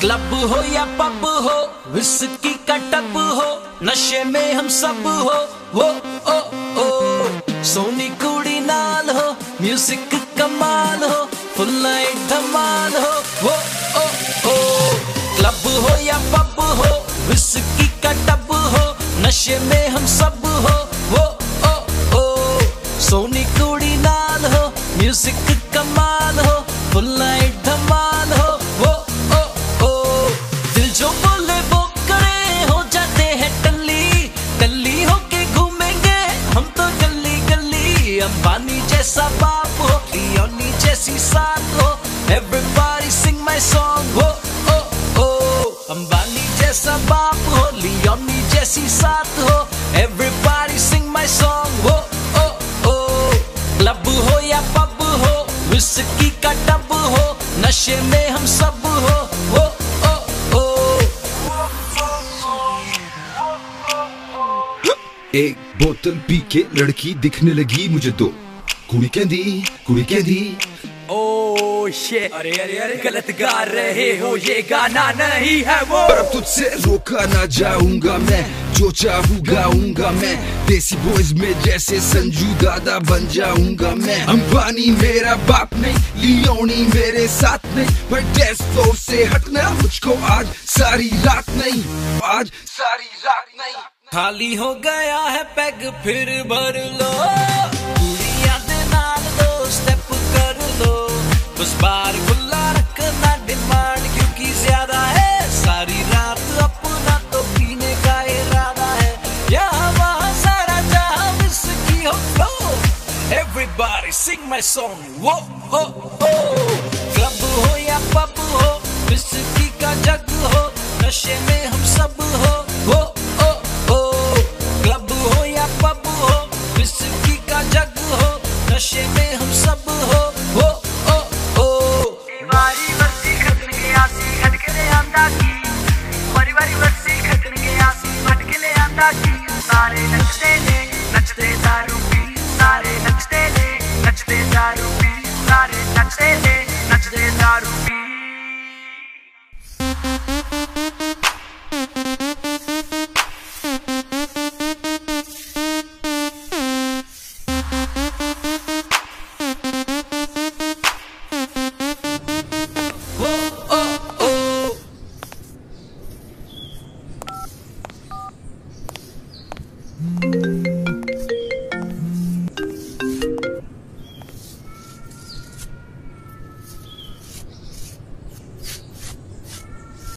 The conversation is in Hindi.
क्लब हो या पब हो, विस्की का टब हो, नशे में हम सब हो। वो ओ ओ सोनी कुड़ी नाल हो, म्यूजिक कमाल हो, फुल नाइट धमाल हो। वो ओ ओ क्लब हो या पब हो, विस्की का टब हो, नशे में हम सब हो। वो ओ ओ सोनी कुड़ी नाल हो, म्यूजिक कमाल हो, फुल नाइट धमाल हो। वो ओ ओ दिल जो बोले वो करे, हो जाते हैं टल्ली टल्ली होके घूमेंगे हम तो गली गली। अंबानी जैसा बाप हो, लियोनी जैसी साथ हो, एवरीबॉडी सिंग माय सॉन्ग। वो ओ ओ अंबानी जैसा बाप हो, लियोनी जैसी साथ हो, एवरीबॉडी सिंग माय सॉन्ग। वो ओ ओ क्लब हो या पब हो, विस्की का टब हो, नशे में हम सब हो। वो ओ ओ एक बोतल पी के लड़की दिखने लगी मुझे तो, कुड़ी कहती ओह शिट, अरे अरे अरे गलत गा रहे हो, ये गाना नहीं है वो। पर अब तुझसे रोका ना जाऊंगा मैं, जो चाहूँ गाऊंगा मैं, देसी बॉयज में जैसे संजू दादा बन जाऊंगा मैं। अंबानी मेरा बाप नहीं, लियोनी मेरे साथ नहीं, पर डेस्क फ्लोर से हटना मुझको आज सारी रात नहीं, आज सारी रात नहीं। खाली हो गया है पैग फिर भर लो, कुड़ियां दे नाल दो स्टेप कर लो, बस बार खुला रखना डिमांड क्योंकि ज्यादा है, सारी रात अपना तो पीने का इरादा है, यहाँ वहाँ सारा जहाँ विस्की हो flow, everybody sing my song. वो ओ ओ क्लब हो या पब हो, विस्की का जग हो, नशे में हम सब हो। वो ओ ओ क्लब हो या पब हो, विस्की का जग हो, नशे में हम सब हो। वो ओ ओ वारी वर्षी खटके आसी खटके आंदा की, वारी वारी वर्षी खटके आसी खटके आंदा की। सारे नचते दारू पी, सारे नचते दारू पी, सारे नचते दारू पी।